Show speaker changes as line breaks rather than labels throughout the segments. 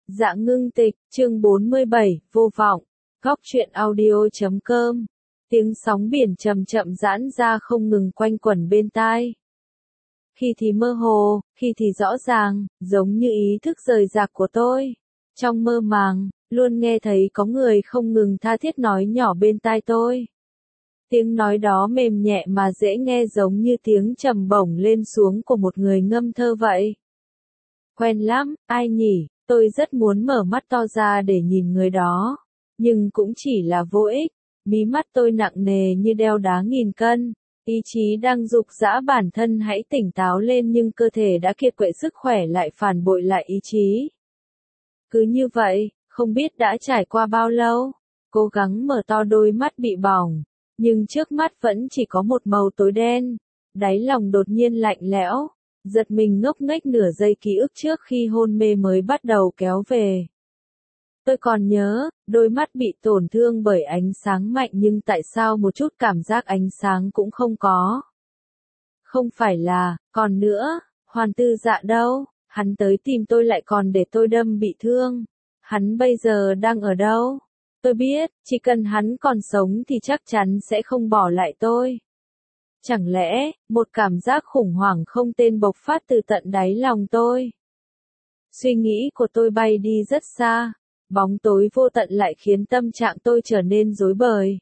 Dạ ngưng tịch, chương 47, vô vọng. Góc truyện audio.com. Tiếng sóng biển chậm chậm giãn ra không ngừng quanh quẩn bên tai. Khi thì mơ hồ, khi thì rõ ràng, giống như ý thức rời rạc của tôi. Trong mơ màng, luôn nghe thấy có người không ngừng tha thiết nói nhỏ bên tai tôi. Tiếng nói đó mềm nhẹ mà dễ nghe giống như tiếng trầm bổng lên xuống của một người ngâm thơ vậy. Quen lắm, ai nhỉ? Tôi rất muốn mở mắt to ra để nhìn người đó, nhưng cũng chỉ là vô ích. Mí mắt tôi nặng nề như đeo đá nghìn cân, ý chí đang giục giã bản thân hãy tỉnh táo lên nhưng cơ thể đã kiệt quệ sức khỏe lại phản bội lại ý chí. Cứ như vậy, không biết đã trải qua bao lâu, cố gắng mở to đôi mắt bị bỏng, nhưng trước mắt vẫn chỉ có một màu tối đen, đáy lòng đột nhiên lạnh lẽo. Giật mình ngốc nghếch nửa giây ký ức trước khi hôn mê mới bắt đầu kéo về. Tôi còn nhớ, đôi mắt bị tổn thương bởi ánh sáng mạnh nhưng tại sao một chút cảm giác ánh sáng cũng không có. Không phải là, còn nữa, Hoàn Tư Dạ đâu, hắn tới tìm tôi lại còn để tôi đâm bị thương. Hắn bây giờ đang ở đâu? Tôi biết, chỉ cần hắn còn sống thì chắc chắn sẽ không bỏ lại tôi. Chẳng lẽ, một cảm giác khủng hoảng không tên bộc phát từ tận đáy lòng tôi. Suy nghĩ của tôi bay đi rất xa, bóng tối vô tận lại khiến tâm trạng tôi trở nên rối bời.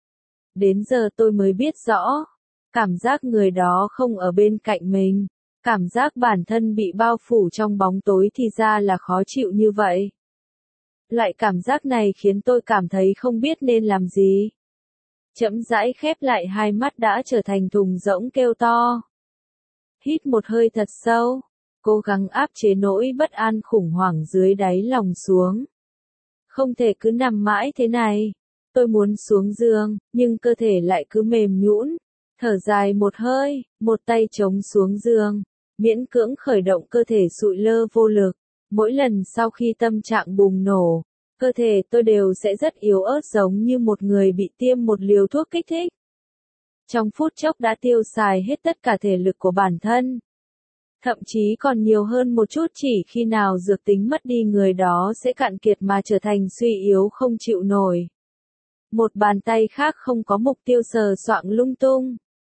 Đến giờ tôi mới biết rõ, cảm giác người đó không ở bên cạnh mình, cảm giác bản thân bị bao phủ trong bóng tối thì ra là khó chịu như vậy. Loại cảm giác này khiến tôi cảm thấy không biết nên làm gì. Chậm rãi khép lại hai mắt đã trở thành thùng rỗng kêu to. Hít một hơi thật sâu, cố gắng áp chế nỗi bất an khủng hoảng dưới đáy lòng xuống. Không thể cứ nằm mãi thế này. Tôi muốn xuống giường, nhưng cơ thể lại cứ mềm nhũn. Thở dài một hơi, một tay chống xuống giường, miễn cưỡng khởi động cơ thể sụi lơ vô lực. Mỗi lần sau khi tâm trạng bùng nổ, cơ thể tôi đều sẽ rất yếu ớt giống như một người bị tiêm một liều thuốc kích thích. Trong phút chốc đã tiêu xài hết tất cả thể lực của bản thân. Thậm chí còn nhiều hơn một chút chỉ khi nào dược tính mất đi người đó sẽ cạn kiệt mà trở thành suy yếu không chịu nổi. Một bàn tay khác không có mục tiêu sờ soạng lung tung.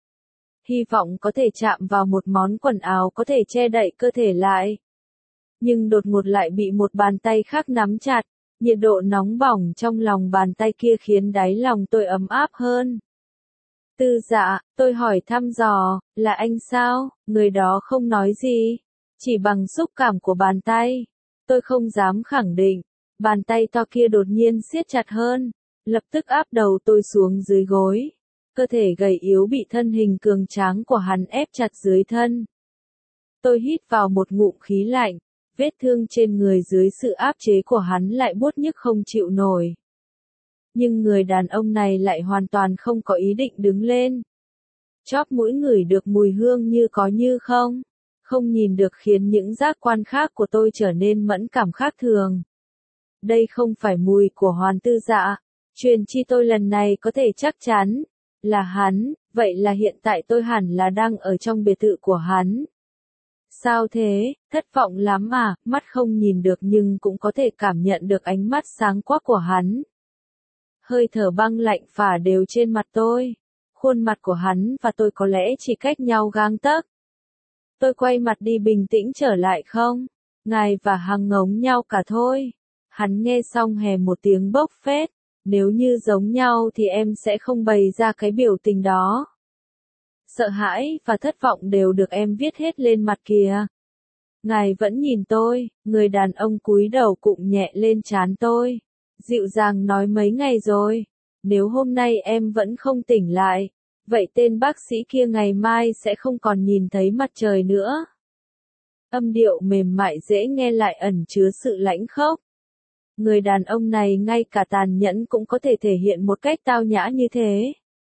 Hy vọng có thể chạm vào một món quần áo có thể che đậy cơ thể lại. Nhưng đột ngột lại bị một bàn tay khác nắm chặt. Nhiệt độ nóng bỏng trong lòng bàn tay kia khiến đáy lòng tôi ấm áp hơn. Tư Dạ, tôi hỏi thăm dò, là anh sao? Người đó không nói gì, chỉ bằng xúc cảm của bàn tay. Tôi không dám khẳng định, bàn tay to kia đột nhiên siết chặt hơn, lập tức áp đầu tôi xuống dưới gối. Cơ thể gầy yếu bị thân hình cường tráng của hắn ép chặt dưới thân. Tôi hít vào một ngụm khí lạnh. Vết thương trên người dưới sự áp chế của hắn lại buốt nhức không chịu nổi. Nhưng người đàn ông này lại hoàn toàn không có ý định đứng lên. Chóp mũi ngửi được mùi hương như có như không. Không nhìn được khiến những giác quan khác của tôi trở nên mẫn cảm khác thường. Đây không phải mùi của Hoàn Tư Dạ. Truyền chi tôi lần này có thể chắc chắn là hắn, vậy là hiện tại tôi hẳn là đang ở trong biệt thự của hắn. Sao thế, thất vọng lắm à, mắt không nhìn được nhưng cũng có thể cảm nhận được ánh mắt sáng quắc của hắn. Hơi thở băng lạnh phả đều trên mặt tôi. Khuôn mặt của hắn và tôi có lẽ chỉ cách nhau gang tấc. Tôi quay mặt đi bình tĩnh trở lại không? Ngài và Hằng ngống nhau cả thôi. Hắn nghe xong hề một tiếng bốc phét. Nếu như giống nhau thì em sẽ không bày ra cái biểu tình đó. Sợ hãi và thất vọng đều được em viết hết lên mặt kìa. Ngài vẫn nhìn tôi, người đàn ông cúi đầu cụng nhẹ lên trán tôi. Dịu dàng nói mấy ngày rồi. Nếu hôm nay em vẫn không tỉnh lại, vậy tên bác sĩ kia ngày mai sẽ không còn nhìn thấy mặt trời nữa. Âm điệu mềm mại dễ nghe lại ẩn chứa sự lãnh khốc. Người đàn ông này ngay cả tàn nhẫn cũng có thể thể hiện một cách tao nhã như thế.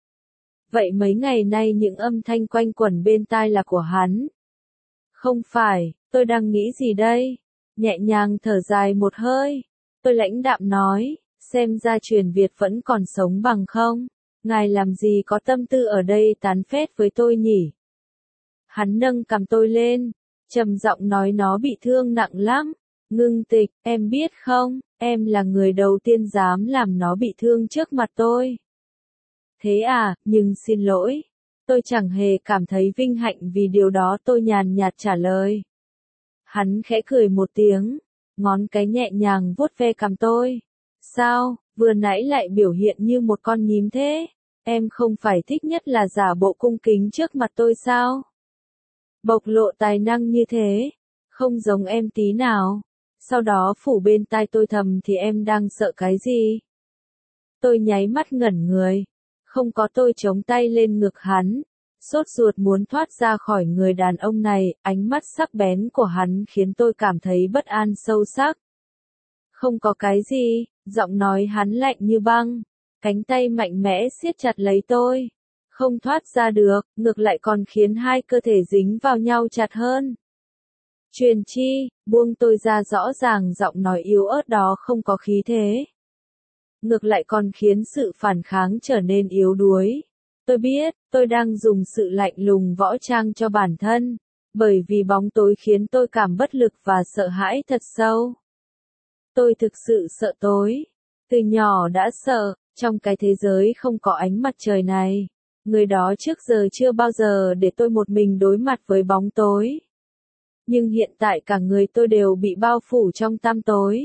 Vậy mấy ngày nay những âm thanh quanh quẩn bên tai là của hắn. Không phải, tôi đang nghĩ gì đây? Nhẹ nhàng thở dài một hơi. Tôi lãnh đạm nói, xem ra truyền Việt vẫn còn sống bằng không? Ngài làm gì có tâm tư ở đây tán phét với tôi nhỉ? Hắn nâng cằm tôi lên, trầm giọng nói nó bị thương nặng lắm. Ngưng Tịch, em biết không, em là người đầu tiên dám làm nó bị thương trước mặt tôi. Thế à, nhưng xin lỗi. Tôi chẳng hề cảm thấy vinh hạnh vì điều đó, tôi nhàn nhạt trả lời. Hắn khẽ cười một tiếng, ngón cái nhẹ nhàng vuốt ve cằm tôi. Sao, vừa nãy lại biểu hiện như một con nhím thế? Em không phải thích nhất là giả bộ cung kính trước mặt tôi sao? Bộc lộ tài năng như thế, không giống em tí nào. Sau đó phủ bên tai tôi thầm thì em đang sợ cái gì? Tôi nháy mắt ngẩn người. Không có, tôi chống tay lên ngực hắn. Sốt ruột muốn thoát ra khỏi người đàn ông này, ánh mắt sắc bén của hắn khiến tôi cảm thấy bất an sâu sắc. Không có cái gì, giọng nói hắn lạnh như băng. Cánh tay mạnh mẽ siết chặt lấy tôi. Không thoát ra được, ngược lại còn khiến hai cơ thể dính vào nhau chặt hơn. Truyền Chi, buông tôi ra, rõ ràng giọng nói yếu ớt đó không có khí thế. Ngược lại còn khiến sự phản kháng trở nên yếu đuối. Tôi biết, tôi đang dùng sự lạnh lùng võ trang cho bản thân, bởi vì bóng tối khiến tôi cảm bất lực và sợ hãi thật sâu. Tôi thực sự sợ tối. Từ nhỏ đã sợ, trong cái thế giới không có ánh mặt trời này. Người đó trước giờ chưa bao giờ để tôi một mình đối mặt với bóng tối. Nhưng hiện tại cả người tôi đều bị bao phủ trong tăm tối.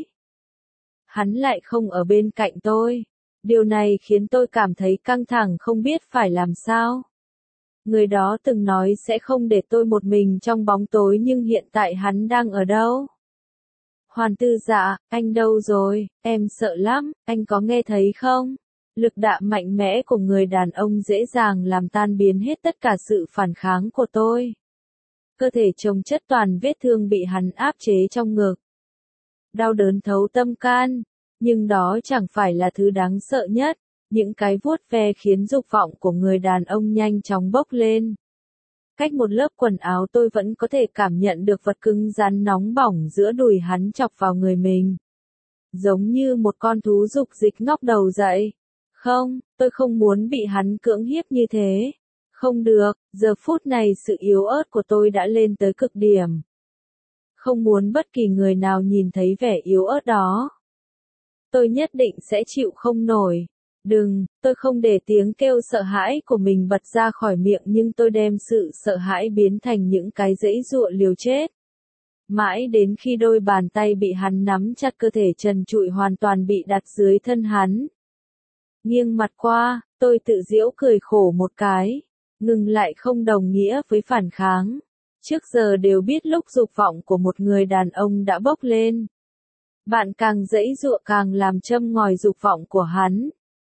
Hắn lại không ở bên cạnh tôi. Điều này khiến tôi cảm thấy căng thẳng, không biết phải làm sao. Người đó từng nói sẽ không để tôi một mình trong bóng tối, nhưng hiện tại hắn đang ở đâu? Hoàn Tư Dạ, anh đâu rồi? Em sợ lắm, anh có nghe thấy không? Lực đạo mạnh mẽ của người đàn ông dễ dàng làm tan biến hết tất cả sự phản kháng của tôi. Cơ thể chồng chất toàn vết thương bị hắn áp chế trong ngực. Đau đớn thấu tâm can, nhưng đó chẳng phải là thứ đáng sợ nhất. Những cái vuốt ve khiến dục vọng của người đàn ông nhanh chóng bốc lên. Cách một lớp quần áo tôi vẫn có thể cảm nhận được vật cứng rắn nóng bỏng giữa đùi hắn chọc vào người mình. Giống như một con thú dục dịch ngóc đầu dậy. Không, tôi không muốn bị hắn cưỡng hiếp như thế. Không được, giờ phút này sự yếu ớt của tôi đã lên tới cực điểm. Không muốn bất kỳ người nào nhìn thấy vẻ yếu ớt đó. Tôi nhất định sẽ chịu không nổi. Đừng, tôi không để tiếng kêu sợ hãi của mình bật ra khỏi miệng, nhưng tôi đem sự sợ hãi biến thành những cái giãy giụa liều chết. Mãi đến khi đôi bàn tay bị hắn nắm chặt, cơ thể trần trụi hoàn toàn bị đặt dưới thân hắn. Nghiêng mặt qua, tôi tự giễu cười khổ một cái. Ngừng lại không đồng nghĩa với phản kháng. Trước giờ đều biết lúc dục vọng của một người đàn ông đã bốc lên. Bạn càng giãy giụa càng làm châm ngòi dục vọng của hắn.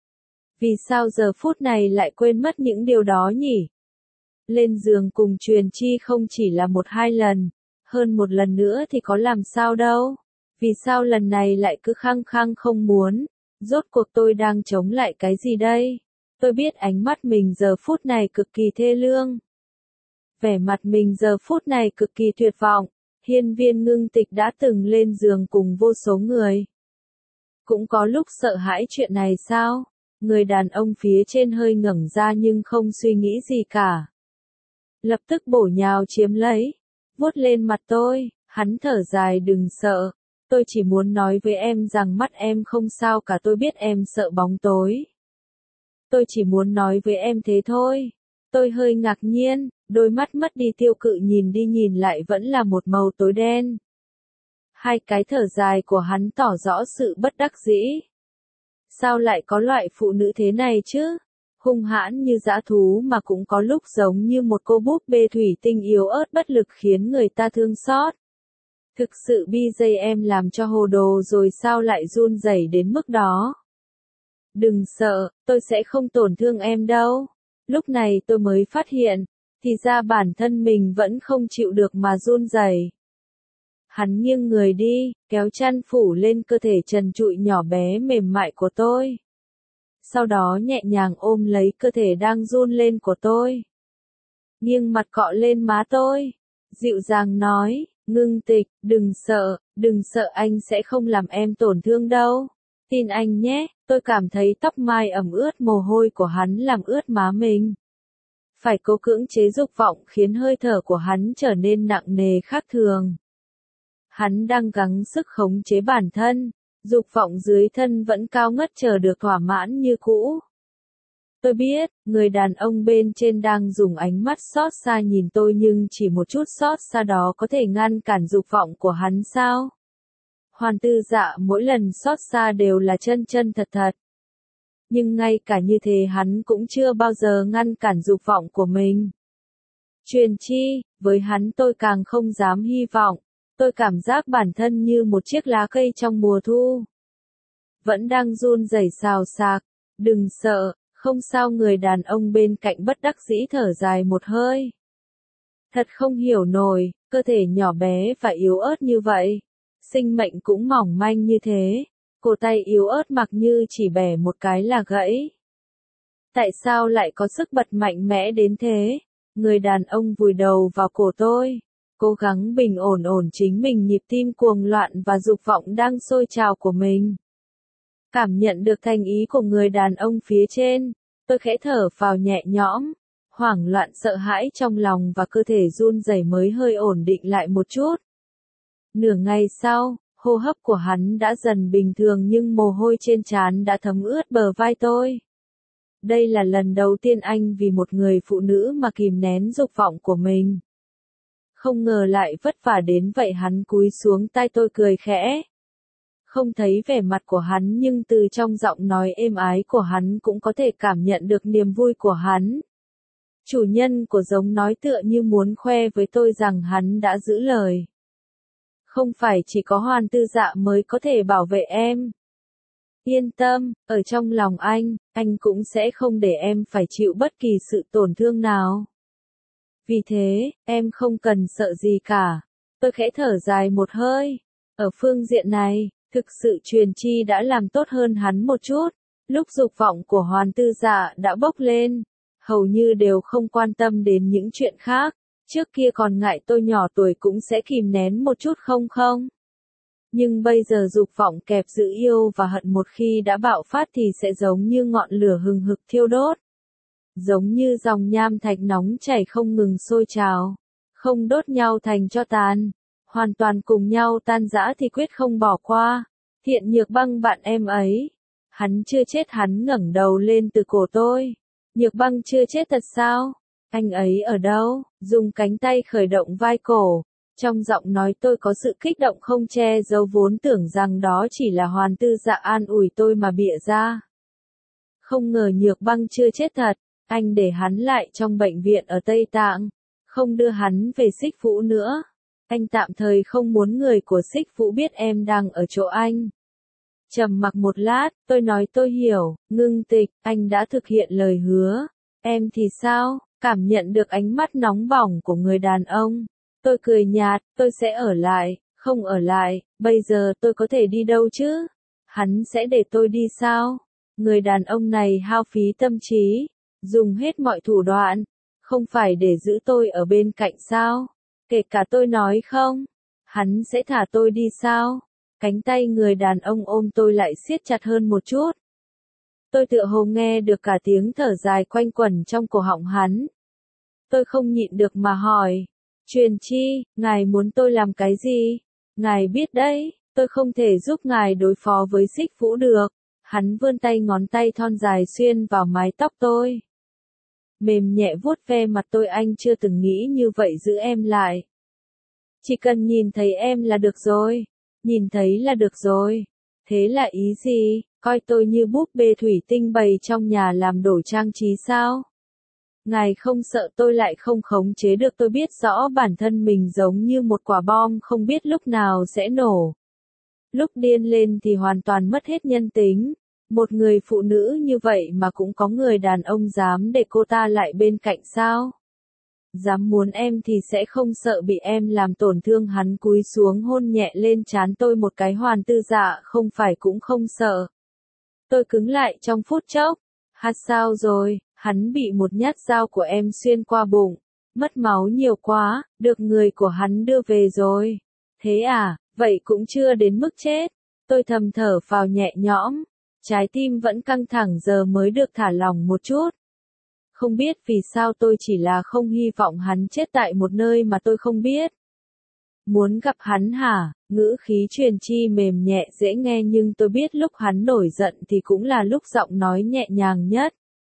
Vì sao giờ phút này lại quên mất những điều đó nhỉ? Lên giường cùng Truyền Chi không chỉ là một hai lần, hơn một lần nữa thì có làm sao đâu. Vì sao lần này lại cứ khăng khăng không muốn? Rốt cuộc tôi đang chống lại cái gì đây? Tôi biết ánh mắt mình giờ phút này cực kỳ thê lương. Vẻ mặt mình giờ phút này cực kỳ tuyệt vọng. Hiên Viên Ngưng Tịch đã từng lên giường cùng vô số người. Cũng có lúc sợ hãi chuyện này sao? Người đàn ông phía trên hơi ngẩng ra nhưng không suy nghĩ gì cả. Lập tức bổ nhào chiếm lấy. Vuốt lên mặt tôi, hắn thở dài, đừng sợ. Tôi chỉ muốn nói với em rằng mắt em không sao cả, tôi biết em sợ bóng tối. Tôi chỉ muốn nói với em thế thôi. Tôi hơi ngạc nhiên, đôi mắt mất đi tiêu cự nhìn đi nhìn lại vẫn là một màu tối đen. Hai cái thở dài của hắn tỏ rõ sự bất đắc dĩ. Sao lại có loại phụ nữ thế này chứ? Hung hãn như dã thú mà cũng có lúc giống như một cô búp bê thủy tinh yếu ớt bất lực khiến người ta thương xót. Thực sự BJ, em làm cho hồ đồ rồi sao lại run rẩy đến mức đó? Đừng sợ, tôi sẽ không tổn thương em đâu. Lúc này tôi mới phát hiện, thì ra bản thân mình vẫn không chịu được mà run rẩy. Hắn nghiêng người đi, kéo chăn phủ lên cơ thể trần trụi nhỏ bé mềm mại của tôi. Sau đó nhẹ nhàng ôm lấy cơ thể đang run lên của tôi. Nghiêng mặt cọ lên má tôi. Dịu dàng nói, Ngưng Tịch, đừng sợ, anh sẽ không làm em tổn thương đâu. Tin anh nhé. Tôi cảm thấy tóc mai ẩm ướt mồ hôi của hắn làm ướt má mình. Phải cố cưỡng chế dục vọng khiến hơi thở của hắn trở nên nặng nề khác thường. Hắn đang gắng sức khống chế bản thân, dục vọng dưới thân vẫn cao ngất chờ được thỏa mãn như cũ. Tôi biết, người đàn ông bên trên đang dùng ánh mắt xót xa nhìn tôi nhưng chỉ một chút xót xa đó có thể ngăn cản dục vọng của hắn sao? Hoàn Tư Dạ mỗi lần xót xa đều là chân chân thật thật. Nhưng ngay cả như thế hắn cũng chưa bao giờ ngăn cản dục vọng của mình. Truyền chi, với hắn tôi càng không dám hy vọng. Tôi cảm giác bản thân như một chiếc lá cây trong mùa thu. Vẫn đang run rẩy xào xạc. Đừng sợ, không sao. Người đàn ông bên cạnh bất đắc dĩ thở dài một hơi. Thật không hiểu nổi, cơ thể nhỏ bé và yếu ớt như vậy. Sinh mệnh cũng mỏng manh như thế. Cổ tay yếu ớt mặc như chỉ bẻ một cái là gãy. Tại sao lại có sức bật mạnh mẽ đến thế? Người đàn ông vùi đầu vào cổ tôi. Cố gắng bình ổn chính mình nhịp tim cuồng loạn và dục vọng đang sôi trào của mình. Cảm nhận được thành ý của người đàn ông phía trên, tôi khẽ thở phào nhẹ nhõm, hoảng loạn sợ hãi trong lòng và cơ thể run rẩy mới hơi ổn định lại một chút. Nửa ngày sau, hô hấp của hắn đã dần bình thường nhưng mồ hôi trên trán đã thấm ướt bờ vai tôi. Đây là lần đầu tiên anh vì một người phụ nữ mà kìm nén dục vọng của mình. Không ngờ lại vất vả đến vậy. Hắn cúi xuống tai tôi cười khẽ. Không thấy vẻ mặt của hắn nhưng từ trong giọng nói êm ái của hắn cũng có thể cảm nhận được niềm vui của hắn. Chủ nhân của giống nói tựa như muốn khoe với tôi rằng hắn đã giữ lời. Không phải chỉ có Hoàn Tư Dạ mới có thể bảo vệ em. Yên tâm, ở trong lòng anh cũng sẽ không để em phải chịu bất kỳ sự tổn thương nào. Vì thế, em không cần sợ gì cả. Tôi khẽ thở dài một hơi. Ở phương diện này, thực sự truyền chi đã làm tốt hơn hắn một chút. Lúc dục vọng của Hoàn Tư Dạ đã bốc lên, hầu như đều không quan tâm đến những chuyện khác. Trước kia còn ngại tôi nhỏ tuổi cũng sẽ kìm nén một chút không. Nhưng bây giờ dục vọng kẹp giữ yêu và hận một khi đã bạo phát thì sẽ giống như ngọn lửa hừng hực thiêu đốt. Giống như dòng nham thạch nóng chảy không ngừng sôi trào. Không đốt nhau thành tro tàn. Hoàn toàn cùng nhau tan rã thì quyết không bỏ qua. Thiện Nhược Băng bạn em ấy. Hắn chưa chết. Hắn ngẩng đầu lên từ cổ tôi. Nhược Băng chưa chết thật sao? Anh ấy ở đâu? Dùng cánh tay khởi động vai cổ. Trong giọng nói tôi có sự kích động không che giấu vốn tưởng rằng đó chỉ là Hoàn Tư Dạ an ủi tôi mà bịa ra. Không ngờ Nhược Băng chưa chết thật. Anh để hắn lại trong bệnh viện ở Tây Tạng. Không đưa hắn về Xích Vũ nữa. Anh tạm thời không muốn người của Xích Vũ biết em đang ở chỗ anh. Trầm mặc một lát, tôi nói tôi hiểu. Ngưng Tịch, anh đã thực hiện lời hứa. Em thì sao? Cảm nhận được ánh mắt nóng bỏng của người đàn ông. Tôi cười nhạt, tôi sẽ ở lại. Không ở lại, bây giờ tôi có thể đi đâu chứ? Hắn sẽ để tôi đi sao? Người đàn ông này hao phí tâm trí. Dùng hết mọi thủ đoạn. Không phải để giữ tôi ở bên cạnh sao? Kể cả tôi nói không? Hắn sẽ thả tôi đi sao? Cánh tay người đàn ông ôm tôi lại siết chặt hơn một chút. Tôi tựa hồ nghe được cả tiếng thở dài quanh quẩn trong cổ họng hắn. Tôi không nhịn được mà hỏi. Truyền chi, ngài muốn tôi làm cái gì? Ngài biết đấy, tôi không thể giúp ngài đối phó với Xích Vũ được. Hắn vươn tay ngón tay thon dài xuyên vào mái tóc tôi. Mềm nhẹ vuốt ve mặt tôi. Anh chưa từng nghĩ như vậy giữ em lại. Chỉ cần nhìn thấy em là được rồi. Nhìn thấy là được rồi. Thế là ý gì? Coi tôi như búp bê thủy tinh bày trong nhà làm đồ trang trí sao? Ngài không sợ tôi lại không khống chế được. Tôi biết rõ bản thân mình giống như một quả bom không biết lúc nào sẽ nổ. Lúc điên lên thì hoàn toàn mất hết nhân tính. Một người phụ nữ như vậy mà cũng có người đàn ông dám để cô ta lại bên cạnh sao? Dám muốn em thì sẽ không sợ bị em làm tổn thương. Hắn cúi xuống hôn nhẹ lên trán tôi một cái. Hoàn Tư Dạ không phải cũng không sợ. Tôi cứng lại trong phút chốc. Sao rồi? Hắn bị một nhát dao của em xuyên qua bụng. Mất máu nhiều quá, được người của hắn đưa về rồi. Thế à, vậy cũng chưa đến mức chết. Tôi thầm thở phào nhẹ nhõm. Trái tim vẫn căng thẳng giờ mới được thả lỏng một chút. Không biết vì sao tôi chỉ là không hy vọng hắn chết tại một nơi mà tôi không biết. Muốn gặp hắn hả? Ngữ khí truyền chi mềm nhẹ dễ nghe nhưng tôi biết lúc hắn nổi giận thì cũng là lúc giọng nói nhẹ nhàng nhất.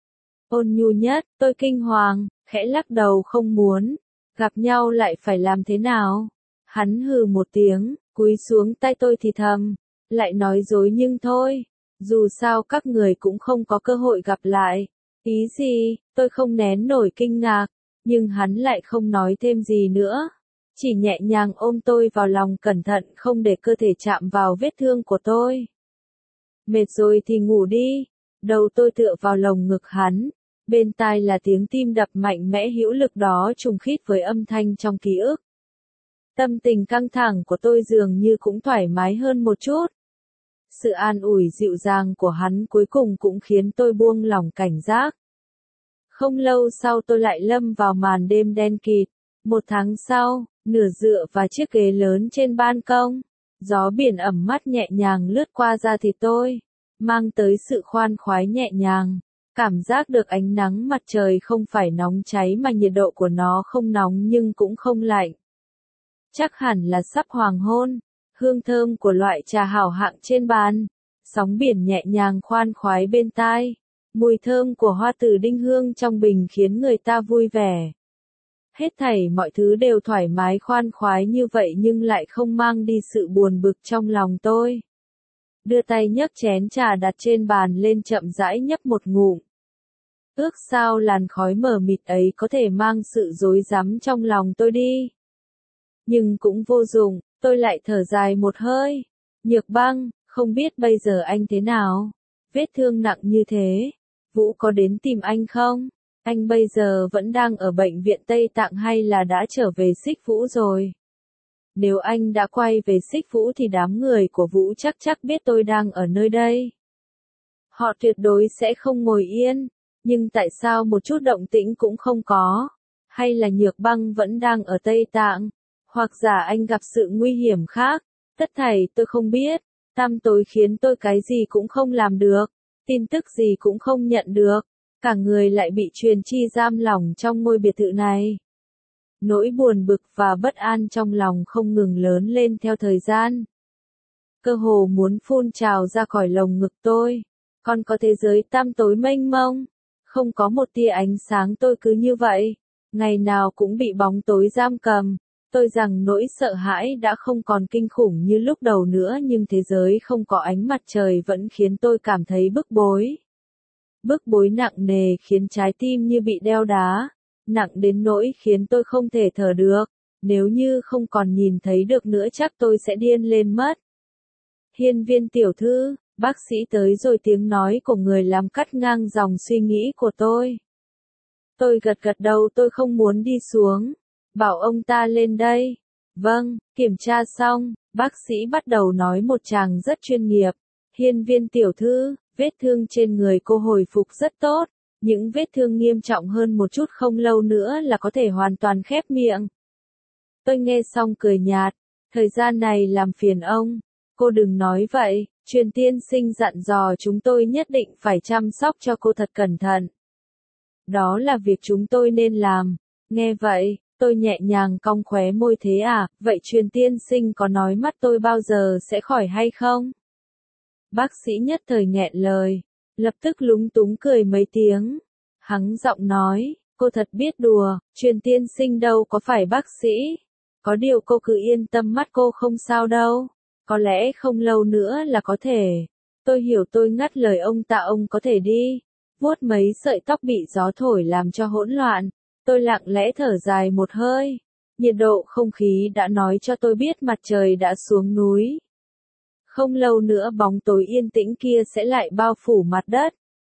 Ôn nhu nhất, tôi kinh hoàng, khẽ lắc đầu không muốn. Gặp nhau lại phải làm thế nào? Hắn hừ một tiếng, cúi xuống tay tôi thì thầm. Lại nói dối nhưng thôi. Dù sao các người cũng không có cơ hội gặp lại. Ý gì? Tôi không nén nổi kinh ngạc. Nhưng hắn lại không nói thêm gì nữa. Chỉ nhẹ nhàng ôm tôi vào lòng cẩn thận không để cơ thể chạm vào vết thương của tôi. Mệt rồi thì ngủ đi. Đầu tôi tựa vào lồng ngực hắn. Bên tai là tiếng tim đập mạnh mẽ hữu lực đó trùng khít với âm thanh trong ký ức. Tâm tình căng thẳng của tôi dường như cũng thoải mái hơn một chút. Sự an ủi dịu dàng của hắn cuối cùng cũng khiến tôi buông lỏng cảnh giác. Không lâu sau tôi lại lâm vào màn đêm đen kịt. Một tháng sau, nửa dựa vào chiếc ghế lớn trên ban công. Gió biển ẩm mắt nhẹ nhàng lướt qua da thịt tôi, mang tới sự khoan khoái nhẹ nhàng. Cảm giác được ánh nắng mặt trời không phải nóng cháy mà nhiệt độ của nó không nóng nhưng cũng không lạnh. Chắc hẳn là sắp hoàng hôn. Hương thơm của loại trà hảo hạng trên bàn. Sóng biển nhẹ nhàng khoan khoái bên tai. Mùi thơm của hoa tử đinh hương trong bình khiến người ta vui vẻ. Hết thảy mọi thứ đều thoải mái khoan khoái như vậy nhưng lại không mang đi sự buồn bực trong lòng tôi. Đưa tay nhấc chén trà đặt trên bàn lên chậm rãi nhấp một ngụm. Ước sao làn khói mờ mịt ấy có thể mang sự rối rắm trong lòng tôi đi. Nhưng cũng vô dụng, tôi lại thở dài một hơi. Nhược Băng, không biết bây giờ anh thế nào? Vết thương nặng như thế, Vũ có đến tìm anh không? Anh bây giờ vẫn đang ở bệnh viện Tây Tạng hay là đã trở về Xích Vũ rồi? Nếu anh đã quay về Xích Vũ thì đám người của Vũ chắc biết tôi đang ở nơi đây. Họ tuyệt đối sẽ không ngồi yên. Nhưng tại sao một chút động tĩnh cũng không có? Hay là Nhược Băng vẫn đang ở Tây Tạng? Hoặc giả anh gặp sự nguy hiểm khác? Tất thảy tôi không biết. Tăm tối khiến tôi cái gì cũng không làm được. Tin tức gì cũng không nhận được. Cả người lại bị truyền chi giam lỏng trong ngôi biệt thự này. Nỗi buồn bực và bất an trong lòng không ngừng lớn lên theo thời gian. Cơ hồ muốn phun trào ra khỏi lồng ngực tôi. Còn có thế giới tăm tối mênh mông. Không có một tia ánh sáng tôi cứ như vậy. Ngày nào cũng bị bóng tối giam cầm. Tôi rằng nỗi sợ hãi đã không còn kinh khủng như lúc đầu nữa nhưng thế giới không có ánh mặt trời vẫn khiến tôi cảm thấy bức bối. Bức bối nặng nề khiến trái tim như bị đeo đá. Nặng đến nỗi khiến tôi không thể thở được. Nếu như không còn nhìn thấy được nữa chắc tôi sẽ điên lên mất. Hiên Viên tiểu thư, bác sĩ tới rồi, tiếng nói của người làm cắt ngang dòng suy nghĩ của tôi. Tôi gật đầu, tôi không muốn đi xuống. Bảo ông ta lên đây. Vâng, kiểm tra xong, bác sĩ bắt đầu nói một tràng rất chuyên nghiệp. Hiên Viên tiểu thư, vết thương trên người cô hồi phục rất tốt. Những vết thương nghiêm trọng hơn một chút không lâu nữa là có thể hoàn toàn khép miệng. Tôi nghe xong cười nhạt. Thời gian này làm phiền ông. Cô đừng nói vậy, Truyền tiên sinh dặn dò chúng tôi nhất định phải chăm sóc cho cô thật cẩn thận. Đó là việc chúng tôi nên làm. Nghe vậy, tôi nhẹ nhàng cong khóe môi, thế à, vậy Truyền tiên sinh có nói mắt tôi bao giờ sẽ khỏi hay không? Bác sĩ nhất thời nghẹn lời, lập tức lúng túng cười mấy tiếng. Hắng giọng nói, cô thật biết đùa, Truyền tiên sinh đâu có phải bác sĩ. Có điều cô cứ yên tâm, mắt cô không sao đâu. Có lẽ không lâu nữa là có thể. Tôi hiểu, tôi ngắt lời ông ta, ông có thể đi. Vuốt mấy sợi tóc bị gió thổi làm cho hỗn loạn. Tôi lặng lẽ thở dài một hơi. Nhiệt độ không khí đã nói cho tôi biết mặt trời đã xuống núi. Không lâu nữa bóng tối yên tĩnh kia sẽ lại bao phủ mặt đất.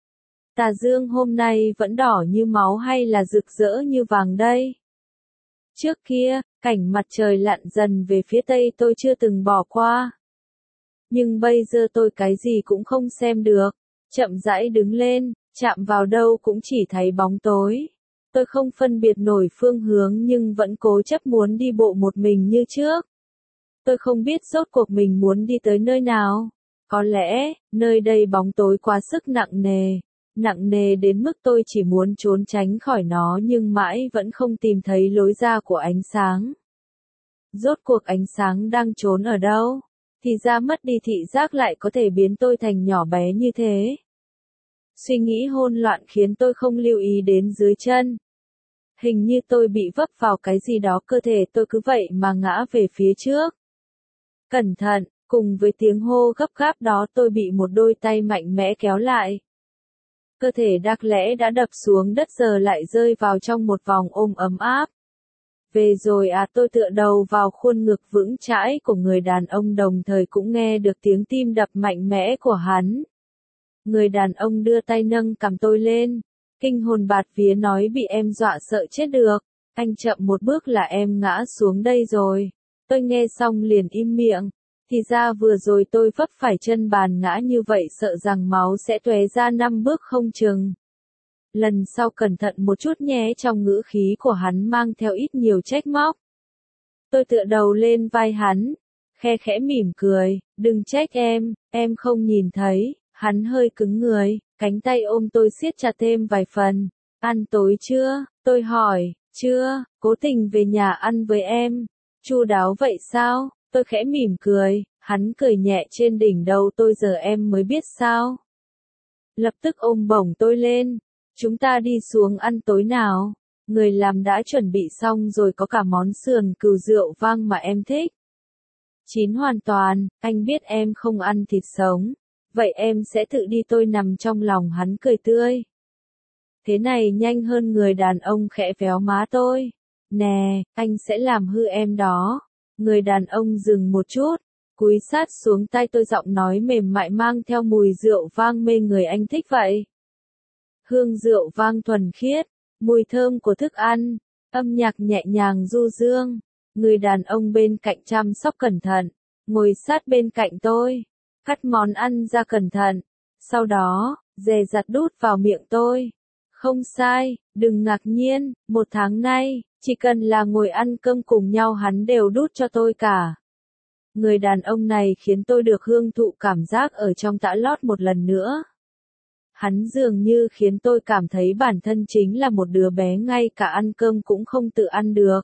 Tà dương hôm nay vẫn đỏ như máu hay là rực rỡ như vàng đây? Trước kia, cảnh mặt trời lặn dần về phía tây tôi chưa từng bỏ qua. Nhưng bây giờ tôi cái gì cũng không xem được. Chậm rãi đứng lên, chạm vào đâu cũng chỉ thấy bóng tối. Tôi không phân biệt nổi phương hướng nhưng vẫn cố chấp muốn đi bộ một mình như trước. Tôi không biết rốt cuộc mình muốn đi tới nơi nào. Có lẽ, nơi đây bóng tối quá sức nặng nề đến mức tôi chỉ muốn trốn tránh khỏi nó nhưng mãi vẫn không tìm thấy lối ra của ánh sáng. Rốt cuộc ánh sáng đang trốn ở đâu? Thì ra mất đi thị giác lại có thể biến tôi thành nhỏ bé như thế. Suy nghĩ hỗn loạn khiến tôi không lưu ý đến dưới chân. Hình như tôi bị vấp vào cái gì đó, cơ thể tôi cứ vậy mà ngã về phía trước. Cẩn thận, cùng với tiếng hô gấp gáp đó tôi bị một đôi tay mạnh mẽ kéo lại. Cơ thể đáng lẽ đã đập xuống đất giờ lại rơi vào trong một vòng ôm ấm áp. Về rồi à, tôi tựa đầu vào khuôn ngực vững chãi của người đàn ông, đồng thời cũng nghe được tiếng tim đập mạnh mẽ của hắn. Người đàn ông đưa tay nâng cằm tôi lên, kinh hồn bạt vía nói bị em dọa sợ chết được, anh chậm một bước là em ngã xuống đây rồi. Tôi nghe xong liền im miệng, thì ra vừa rồi tôi vấp phải chân bàn ngã như vậy, sợ rằng máu sẽ tóe ra 5 bước không chừng. Lần sau cẩn thận một chút nhé, trong ngữ khí của hắn mang theo ít nhiều trách móc. Tôi tựa đầu lên vai hắn, khe khẽ mỉm cười, đừng trách em không nhìn thấy. Hắn hơi cứng người, cánh tay ôm tôi siết chặt thêm vài phần. Ăn tối chưa? Tôi hỏi. Chưa, cố tình về nhà ăn với em. Chu đáo vậy sao? Tôi khẽ mỉm cười, hắn cười nhẹ trên đỉnh đầu tôi, giờ em mới biết sao? Lập tức ôm bổng tôi lên. Chúng ta đi xuống ăn tối nào. Người làm đã chuẩn bị xong rồi, có cả món sườn cừu rượu vang mà em thích. Chín hoàn toàn, anh biết em không ăn thịt sống. Vậy em sẽ tự đi, tôi nằm trong lòng hắn cười tươi. Thế này nhanh hơn. Người đàn ông khẽ véo má tôi. Nè, anh sẽ làm hư em đó. Người đàn ông dừng một chút, cúi sát xuống tay tôi, giọng nói mềm mại mang theo mùi rượu vang mê người. Anh thích vậy? Hương rượu vang thuần khiết, mùi thơm của thức ăn, âm nhạc nhẹ nhàng du dương. Người đàn ông bên cạnh chăm sóc cẩn thận, ngồi sát bên cạnh tôi, cắt món ăn ra cẩn thận, sau đó, dè dặt đút vào miệng tôi. Không sai, đừng ngạc nhiên, 1 tháng nay, chỉ cần là ngồi ăn cơm cùng nhau hắn đều đút cho tôi cả. Người đàn ông này khiến tôi được hưởng thụ cảm giác ở trong tã lót một lần nữa. Hắn dường như khiến tôi cảm thấy bản thân chính là một đứa bé, ngay cả ăn cơm cũng không tự ăn được.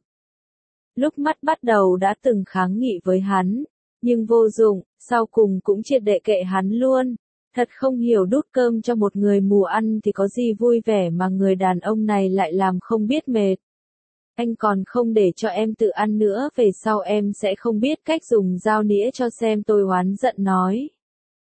Lúc mắt bắt đầu đã từng kháng nghị với hắn, nhưng vô dụng, sau cùng cũng triệt để kệ hắn luôn. Thật không hiểu, đút cơm cho một người mù ăn thì có gì vui vẻ mà người đàn ông này lại làm không biết mệt. Anh còn không để cho em tự ăn nữa, về sau em sẽ không biết cách dùng dao nĩa cho xem, tôi oán giận nói.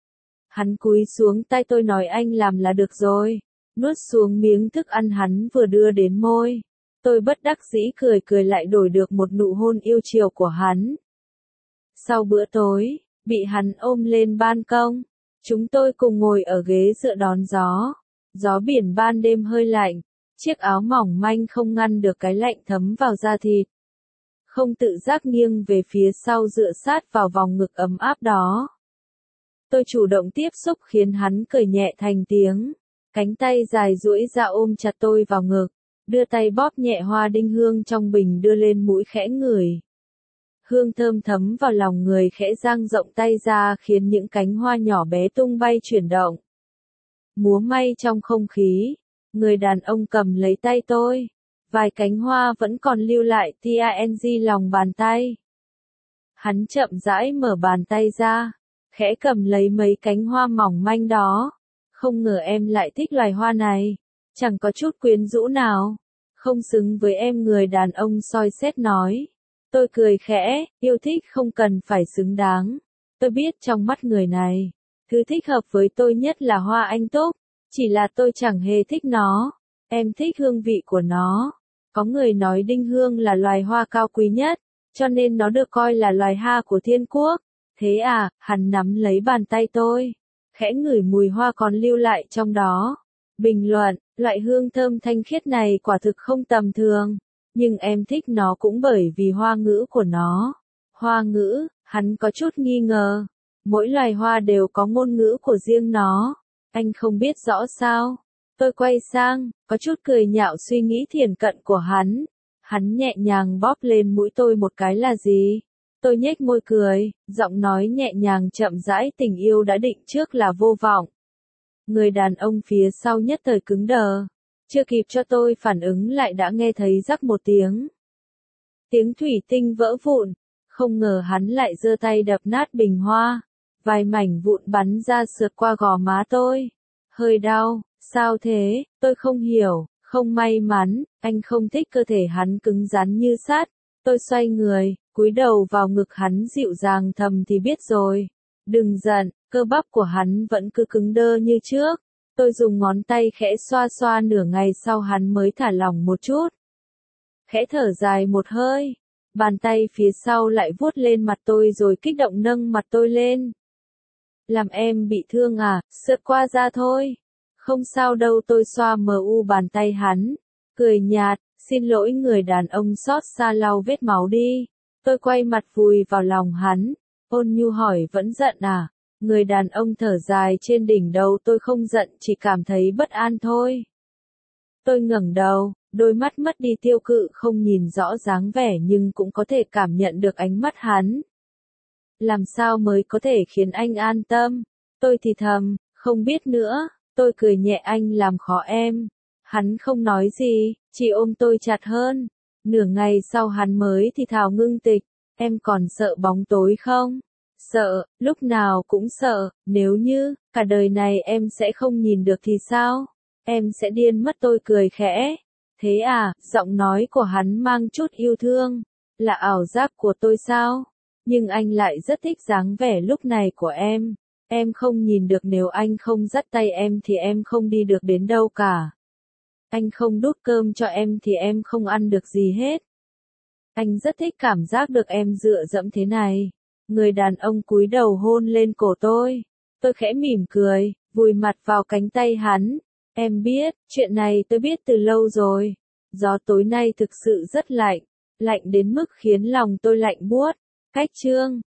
Hắn cúi xuống tay tôi nói anh làm là được rồi. Nuốt xuống miếng thức ăn hắn vừa đưa đến môi. Tôi bất đắc dĩ cười cười lại đổi được một nụ hôn yêu chiều của hắn. Sau bữa tối, bị hắn ôm lên ban công. Chúng tôi cùng ngồi ở ghế dựa đón gió. Gió biển ban đêm hơi lạnh. Chiếc áo mỏng manh không ngăn được cái lạnh thấm vào da thịt. Không tự giác nghiêng về phía sau dựa sát vào vòng ngực ấm áp đó. Tôi chủ động tiếp xúc khiến hắn cười nhẹ thành tiếng. Cánh tay dài duỗi ra ôm chặt tôi vào ngực. Đưa tay bóp nhẹ hoa đinh hương trong bình đưa lên mũi khẽ ngửi. Hương thơm thấm vào lòng người, khẽ dang rộng tay ra khiến những cánh hoa nhỏ bé tung bay chuyển động. Múa may trong không khí. Người đàn ông cầm lấy tay tôi. Vài cánh hoa vẫn còn lưu lại TING lòng bàn tay. Hắn chậm rãi mở bàn tay ra, khẽ cầm lấy mấy cánh hoa mỏng manh đó. Không ngờ em lại thích loài hoa này. Chẳng có chút quyến rũ nào. Không xứng với em, người đàn ông soi xét nói. Tôi cười khẽ, yêu thích không cần phải xứng đáng. Tôi biết trong mắt người này, thứ thích hợp với tôi nhất là hoa anh túc. Chỉ là tôi chẳng hề thích nó. Em thích hương vị của nó. Có người nói đinh hương là loài hoa cao quý nhất, cho nên nó được coi là loài hoa của thiên quốc. Thế à, hắn nắm lấy bàn tay tôi, khẽ ngửi mùi hoa còn lưu lại trong đó. Bình luận, loại hương thơm thanh khiết này quả thực không tầm thường. Nhưng em thích nó cũng bởi vì hoa ngữ của nó. Hoa ngữ, hắn có chút nghi ngờ. Mỗi loài hoa đều có ngôn ngữ của riêng nó. Anh không biết rõ sao? Tôi quay sang, có chút cười nhạo suy nghĩ thiển cận của hắn. Hắn nhẹ nhàng bóp lên mũi tôi một cái. Là gì? Tôi nhếch môi cười, giọng nói nhẹ nhàng chậm rãi, tình yêu đã định trước là vô vọng. Người đàn ông phía sau nhất thời cứng đờ. Chưa kịp cho tôi phản ứng lại đã nghe thấy rắc một tiếng. Tiếng thủy tinh vỡ vụn. Không ngờ hắn lại giơ tay đập nát bình hoa. Vài mảnh vụn bắn ra sượt qua gò má tôi. Hơi đau, sao thế, tôi không hiểu, không may mắn, anh không thích cơ thể hắn cứng rắn như sắt. Tôi xoay người, cúi đầu vào ngực hắn dịu dàng thầm thì biết rồi. Đừng giận, cơ bắp của hắn vẫn cứ cứng đơ như trước. Tôi dùng ngón tay khẽ xoa xoa nửa ngày sau hắn mới thả lỏng một chút. Khẽ thở dài một hơi, bàn tay phía sau lại vuốt lên mặt tôi rồi kích động nâng mặt tôi lên. Làm em bị thương à, sượt qua da thôi. Không sao đâu, tôi xoa mờ u bàn tay hắn, cười nhạt, xin lỗi. Người đàn ông xót xa lau vết máu đi. Tôi quay mặt vùi vào lòng hắn, ôn nhu hỏi vẫn giận à? Người đàn ông thở dài trên đỉnh đầu tôi không giận chỉ cảm thấy bất an thôi. Tôi ngẩng đầu, đôi mắt mất đi tiêu cự không nhìn rõ dáng vẻ nhưng cũng có thể cảm nhận được ánh mắt hắn. Làm sao mới có thể khiến anh an tâm? Tôi thì thầm, không biết nữa. Tôi cười nhẹ, anh làm khó em. Hắn không nói gì, chỉ ôm tôi chặt hơn. Nửa ngày sau hắn mới thì thào ngưng tịch, em còn sợ bóng tối không? Sợ, lúc nào cũng sợ, nếu như, cả đời này em sẽ không nhìn được thì sao? Em sẽ điên mất. Tôi cười khẽ. Thế à, giọng nói của hắn mang chút yêu thương. Là ảo giác của tôi sao? Nhưng anh lại rất thích dáng vẻ lúc này của em. Em không nhìn được, nếu anh không dắt tay em thì em không đi được đến đâu cả. Anh không đút cơm cho em thì em không ăn được gì hết. Anh rất thích cảm giác được em dựa dẫm thế này. Người đàn ông cúi đầu hôn lên cổ tôi. Tôi khẽ mỉm cười, vùi mặt vào cánh tay hắn. Em biết, chuyện này tôi biết từ lâu rồi. Gió tối nay thực sự rất lạnh. Lạnh đến mức khiến lòng tôi lạnh buốt. Cách chương